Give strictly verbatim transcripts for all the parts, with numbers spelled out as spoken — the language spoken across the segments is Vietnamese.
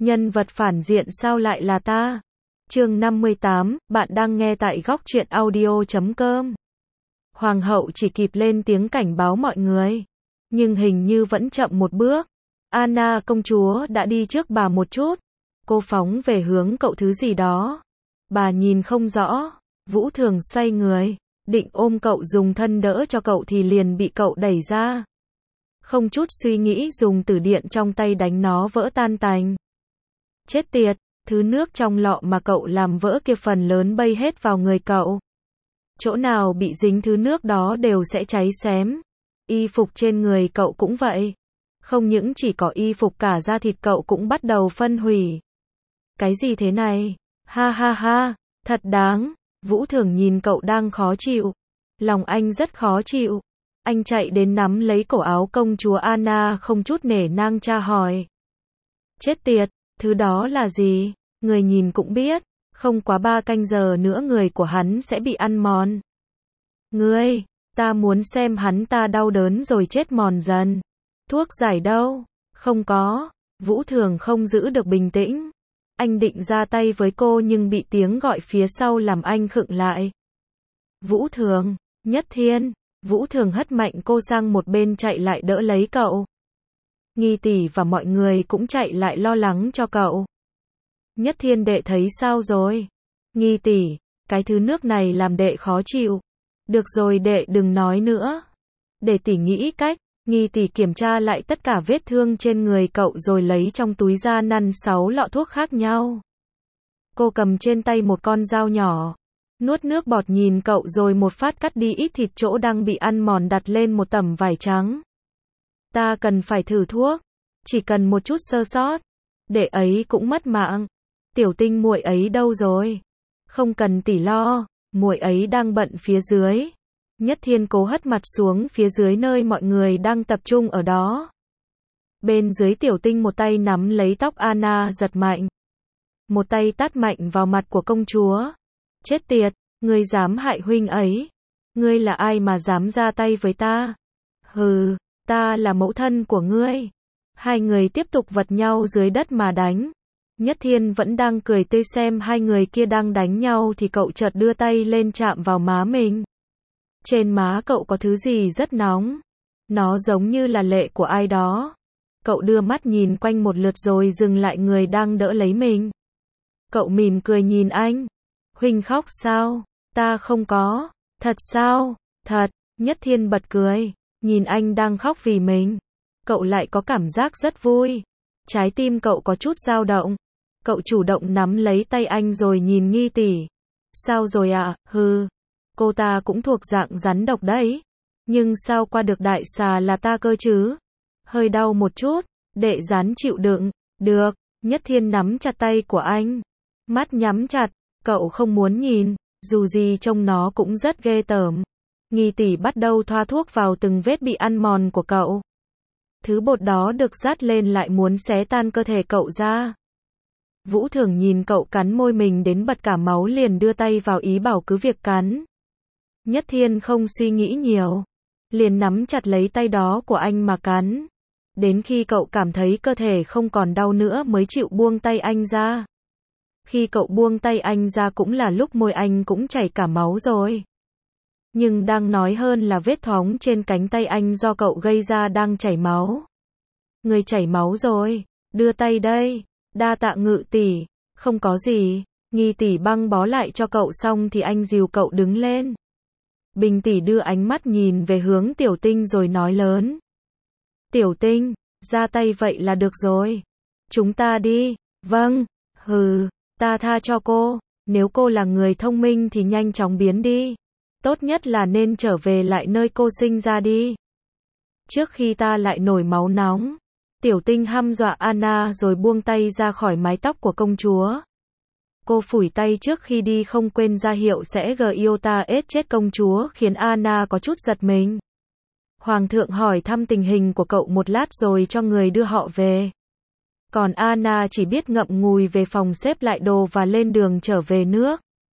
Nhân vật phản diện sao lại là ta? Chương năm mươi tám, bạn đang nghe tại góc truyện audio chấm com. Hoàng hậu chỉ kịp lên tiếng cảnh báo mọi người, nhưng hình như vẫn chậm một bước. Anna công chúa đã đi trước bà một chút. Cô phóng về hướng cậu thứ gì đó. Bà nhìn không rõ. Vũ Thường xoay người, định ôm cậu dùng thân đỡ cho cậu thì liền bị cậu đẩy ra. Không chút suy nghĩ dùng từ điện trong tay đánh nó vỡ tan tành. Chết tiệt, thứ nước trong lọ mà cậu làm vỡ kia phần lớn bay hết vào người cậu. Chỗ nào bị dính thứ nước đó đều sẽ cháy xém. Y phục trên người cậu cũng vậy. Không những chỉ có y phục, cả da thịt cậu cũng bắt đầu phân hủy. Cái gì thế này? Ha ha ha, thật đáng. Vũ Thường nhìn cậu đang khó chịu. Lòng anh rất khó chịu. Anh chạy đến nắm lấy cổ áo công chúa Anna không chút nể nang tra hỏi. Chết tiệt, thứ đó là gì? Người nhìn cũng biết, không quá ba canh giờ nữa người của hắn sẽ bị ăn mòn. Ngươi, ta muốn xem hắn ta đau đớn rồi chết mòn dần. Thuốc giải đâu? Không có. Vũ Thường không giữ được bình tĩnh. Anh định ra tay với cô nhưng bị tiếng gọi phía sau làm anh khựng lại. Vũ Thường, Nhất Thiên. Vũ Thường hất mạnh cô sang một bên chạy lại đỡ lấy cậu. Nghi tỷ và mọi người cũng chạy lại lo lắng cho cậu. Nhất Thiên đệ thấy sao rồi? Nghi tỷ, cái thứ nước này làm đệ khó chịu. Được rồi đệ đừng nói nữa. Để tỷ nghĩ cách. Nghi tỷ kiểm tra lại tất cả vết thương trên người cậu rồi lấy trong túi ra năn sáu lọ thuốc khác nhau. Cô cầm trên tay một con dao nhỏ. Nuốt nước bọt nhìn cậu rồi một phát cắt đi ít thịt chỗ đang bị ăn mòn, đặt lên một tấm vải trắng. Ta cần phải thử thuốc. Chỉ cần một chút sơ sót. Đệ ấy cũng mất mạng. Tiểu Tinh muội ấy đâu rồi? Không cần tỷ lo. Muội ấy đang bận phía dưới. Nhất Thiên cố hất mặt xuống phía dưới nơi mọi người đang tập trung ở đó. Bên dưới Tiểu Tinh một tay nắm lấy tóc Anna giật mạnh. Một tay tát mạnh vào mặt của công chúa. Chết tiệt, ngươi dám hại huynh ấy. Ngươi là ai mà dám ra tay với ta? Hừ, ta là mẫu thân của ngươi. Hai người tiếp tục vật nhau dưới đất mà đánh. Nhất Thiên vẫn đang cười tươi xem hai người kia đang đánh nhau thì cậu chợt đưa tay lên chạm vào má mình. Trên má cậu có thứ gì rất nóng. Nó giống như là lệ của ai đó. Cậu đưa mắt nhìn quanh một lượt rồi dừng lại người đang đỡ lấy mình. Cậu mỉm cười nhìn anh. Huynh khóc sao? Ta không có. Thật sao? Thật. Nhất Thiên bật cười. Nhìn anh đang khóc vì mình. Cậu lại có cảm giác rất vui. Trái tim cậu có chút dao động. Cậu chủ động nắm lấy tay anh rồi nhìn Nghi tỷ. Sao rồi ạ? À? Hừ. Cô ta cũng thuộc dạng rắn độc đấy. Nhưng sao qua được đại xà là ta cơ chứ? Hơi đau một chút. Đệ rắn chịu đựng. Được. Nhất Thiên nắm chặt tay của anh. Mắt nhắm chặt. Cậu không muốn nhìn. Dù gì trông nó cũng rất ghê tởm. Nghi tỷ bắt đầu thoa thuốc vào từng vết bị ăn mòn của cậu. Thứ bột đó được dát lên lại muốn xé tan cơ thể cậu ra. Vũ Thường nhìn cậu cắn môi mình đến bật cả máu liền đưa tay vào ý bảo cứ việc cắn. Nhất Thiên không suy nghĩ nhiều. Liền nắm chặt lấy tay đó của anh mà cắn. Đến khi cậu cảm thấy cơ thể không còn đau nữa mới chịu buông tay anh ra. Khi cậu buông tay anh ra cũng là lúc môi anh cũng chảy cả máu rồi. Nhưng đang nói hơn là vết thoáng trên cánh tay anh do cậu gây ra đang chảy máu. Người chảy máu rồi, đưa tay đây. Đa tạ Ngự tỷ. Không có gì. Nghi tỷ băng bó lại cho cậu xong thì anh dìu cậu đứng lên. Bình tỷ đưa ánh mắt nhìn về hướng Tiểu Tinh rồi nói lớn. Tiểu Tinh, ra tay vậy là được rồi. Chúng ta đi. Vâng. Hừ, ta tha cho cô. Nếu cô là người thông minh thì nhanh chóng biến đi. Tốt nhất là nên trở về lại nơi cô sinh ra đi. Trước khi ta lại nổi máu nóng. Tiểu Tinh hăm dọa Anna rồi buông tay ra khỏi mái tóc của công chúa. Cô phủi tay trước khi đi không quên ra hiệu sẽ giota chết công chúa khiến Anna có chút giật mình. Hoàng thượng hỏi thăm tình hình của cậu một lát rồi cho người đưa họ về. Còn Anna chỉ biết ngậm ngùi về phòng xếp lại đồ và lên đường trở về nước.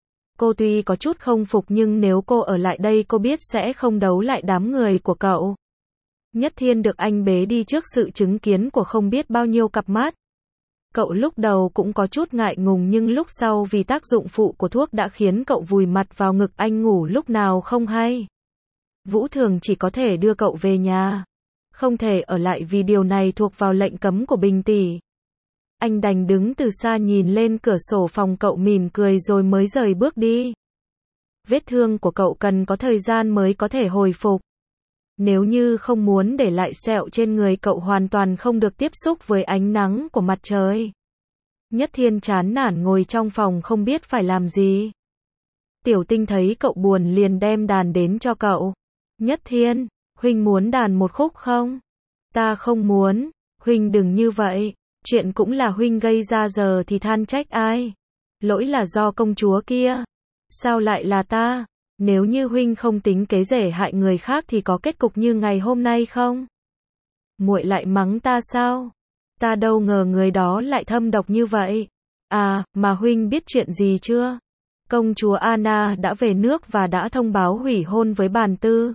Cô tuy có chút không phục nhưng nếu cô ở lại đây cô biết sẽ không đấu lại đám người của cậu. Nhất Thiên được anh bế đi trước sự chứng kiến của không biết bao nhiêu cặp mắt. Cậu lúc đầu cũng có chút ngại ngùng nhưng lúc sau vì tác dụng phụ của thuốc đã khiến cậu vùi mặt vào ngực anh ngủ lúc nào không hay. Vũ Thường chỉ có thể đưa cậu về nhà. Không thể ở lại vì điều này thuộc vào lệnh cấm của Bình tỷ. Anh đành đứng từ xa nhìn lên cửa sổ phòng cậu mỉm cười rồi mới rời bước đi. Vết thương của cậu cần có thời gian mới có thể hồi phục. Nếu như không muốn để lại sẹo trên người cậu hoàn toàn không được tiếp xúc với ánh nắng của mặt trời. Nhất Thiên chán nản ngồi trong phòng không biết phải làm gì. Tiểu Tinh thấy cậu buồn liền đem đàn đến cho cậu. Nhất Thiên, huynh muốn đàn một khúc không? Ta không muốn, huynh đừng như vậy. Chuyện cũng là huynh gây ra giờ thì than trách ai? Lỗi là do công chúa kia. Sao lại là ta? Nếu như huynh không tính kế rể hại người khác thì có kết cục như ngày hôm nay không? Muội lại mắng ta sao? Ta đâu ngờ người đó lại thâm độc như vậy. À, mà huynh biết chuyện gì chưa? Công chúa Anna đã về nước và đã thông báo hủy hôn với Bàn Tư.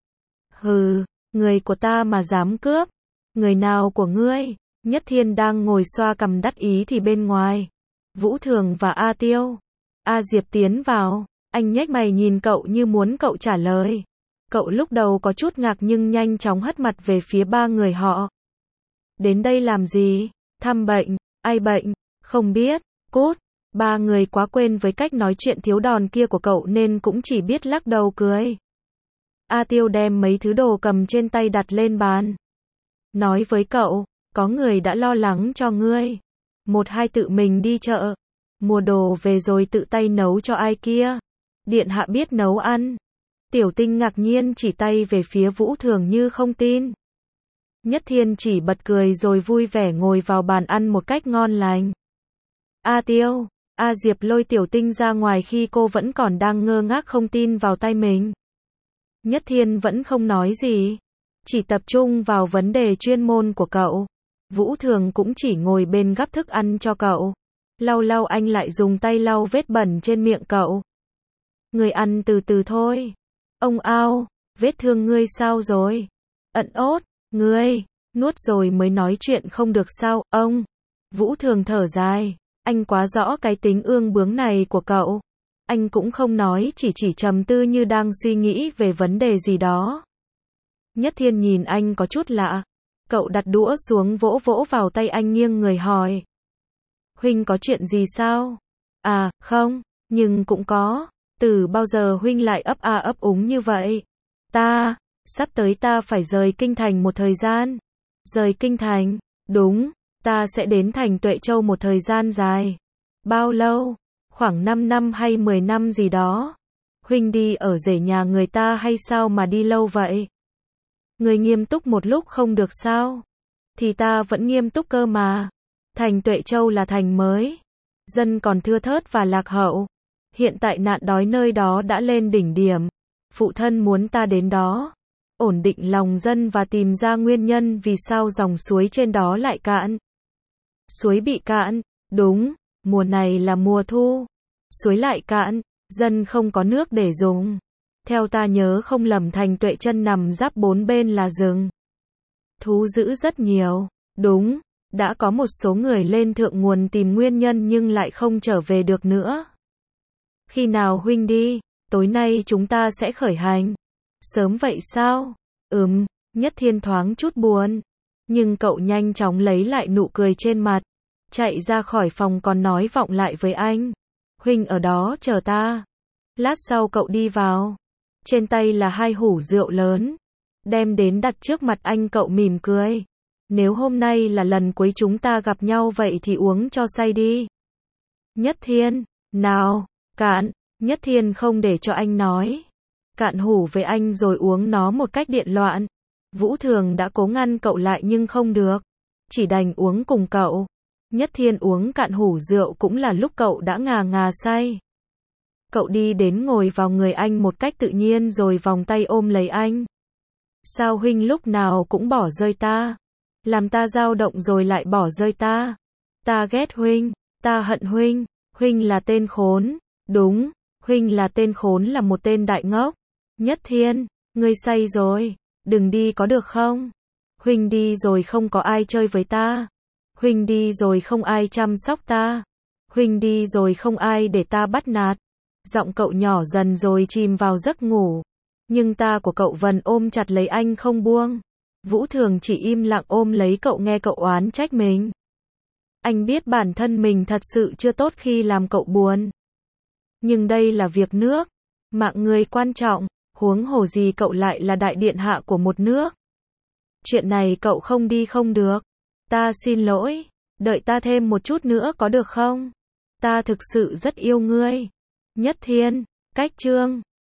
Hừ, người của ta mà dám cướp. Người nào của ngươi? Nhất Thiên đang ngồi xoa cằm đắc ý thì bên ngoài, Vũ Thường và A Tiêu, A Diệp tiến vào. Anh nhếch mày nhìn cậu như muốn cậu trả lời. Cậu lúc đầu có chút ngạc nhưng nhanh chóng hất mặt về phía ba người họ. Đến đây làm gì? Thăm bệnh? Ai bệnh? Không biết. Cút. Ba người quá quên với cách nói chuyện thiếu đòn kia của cậu nên cũng chỉ biết lắc đầu cười. A Tiêu đem mấy thứ đồ cầm trên tay đặt lên bàn. Nói với cậu, có người đã lo lắng cho ngươi. Một hai tự mình đi chợ, mua đồ về rồi tự tay nấu cho ai kia. Điện hạ biết nấu ăn. Tiểu Tinh ngạc nhiên chỉ tay về phía Vũ Thường như không tin. Nhất Thiên chỉ bật cười rồi vui vẻ ngồi vào bàn ăn một cách ngon lành. A Tiêu, A Diệp lôi Tiểu Tinh ra ngoài khi cô vẫn còn đang ngơ ngác không tin vào tay mình. Nhất Thiên vẫn không nói gì, chỉ tập trung vào vấn đề chuyên môn của cậu. Vũ Thường cũng chỉ ngồi bên gắp thức ăn cho cậu. Lau lau anh lại dùng tay lau vết bẩn trên miệng cậu. Người ăn từ từ thôi. Ông ao, vết thương ngươi sao rồi? Ẩn ốt, ngươi, nuốt rồi mới nói chuyện không được sao, ông? Vũ Thường thở dài, anh quá rõ cái tính ương bướng này của cậu. Anh cũng không nói, chỉ chỉ trầm tư như đang suy nghĩ về vấn đề gì đó. Nhất Thiên nhìn anh có chút lạ. Cậu đặt đũa xuống vỗ vỗ vào tay anh nghiêng người hỏi. Huynh có chuyện gì sao? À, không, nhưng cũng có. Từ bao giờ huynh lại ấp a ấp úng như vậy? Ta, sắp tới ta phải rời kinh thành một thời gian. Rời kinh thành? Đúng, ta sẽ đến thành Tuệ Châu một thời gian dài. Bao lâu? Khoảng năm năm hay mười năm gì đó. Huynh đi ở rể nhà người ta hay sao mà đi lâu vậy? Người nghiêm túc một lúc không được sao? Thì ta vẫn nghiêm túc cơ mà. Thành Tuệ Châu là thành mới. Dân còn thưa thớt và lạc hậu. Hiện tại nạn đói nơi đó đã lên đỉnh điểm. Phụ thân muốn ta đến đó, ổn định lòng dân và tìm ra nguyên nhân vì sao dòng suối trên đó lại cạn. Suối bị cạn, đúng, mùa này là mùa thu. Suối lại cạn, dân không có nước để dùng. Theo ta nhớ không lầm thành Tuệ Chân nằm giáp bốn bên là rừng. Thú dữ rất nhiều, đúng, đã có một số người lên thượng nguồn tìm nguyên nhân nhưng lại không trở về được nữa. Khi nào huynh đi? Tối nay chúng ta sẽ khởi hành. Sớm vậy sao? Ừm, Nhất Thiên thoáng chút buồn. Nhưng cậu nhanh chóng lấy lại nụ cười trên mặt. Chạy ra khỏi phòng còn nói vọng lại với anh. Huynh ở đó chờ ta. Lát sau cậu đi vào. Trên tay là hai hủ rượu lớn. Đem đến đặt trước mặt anh, cậu mỉm cười. Nếu hôm nay là lần cuối chúng ta gặp nhau vậy thì uống cho say đi. Nhất Thiên, nào, cạn. Nhất Thiên không để cho anh nói. Cạn hủ với anh rồi uống nó một cách điện loạn. Vũ Thường đã cố ngăn cậu lại nhưng không được. Chỉ đành uống cùng cậu. Nhất Thiên uống cạn hủ rượu cũng là lúc cậu đã ngà ngà say. Cậu đi đến ngồi vào người anh một cách tự nhiên rồi vòng tay ôm lấy anh. Sao huynh lúc nào cũng bỏ rơi ta? Làm ta dao động rồi lại bỏ rơi ta. Ta ghét huynh, ta hận huynh, huynh là tên khốn. Đúng, huynh là tên khốn, là một tên đại ngốc. Nhất Thiên, ngươi say rồi, đừng đi có được không? Huynh đi rồi không có ai chơi với ta. Huynh đi rồi không ai chăm sóc ta. Huynh đi rồi không ai để ta bắt nạt. Giọng cậu nhỏ dần rồi chìm vào giấc ngủ. Nhưng ta của cậu vẫn ôm chặt lấy anh không buông. Vũ Thường chỉ im lặng ôm lấy cậu nghe cậu oán trách mình. Anh biết bản thân mình thật sự chưa tốt khi làm cậu buồn. Nhưng đây là việc nước. Mạng người quan trọng. Huống hồ gì cậu lại là đại điện hạ của một nước. Chuyện này cậu không đi không được. Ta xin lỗi. Đợi ta thêm một chút nữa có được không? Ta thực sự rất yêu ngươi. Nhất Thiên, Cách Chương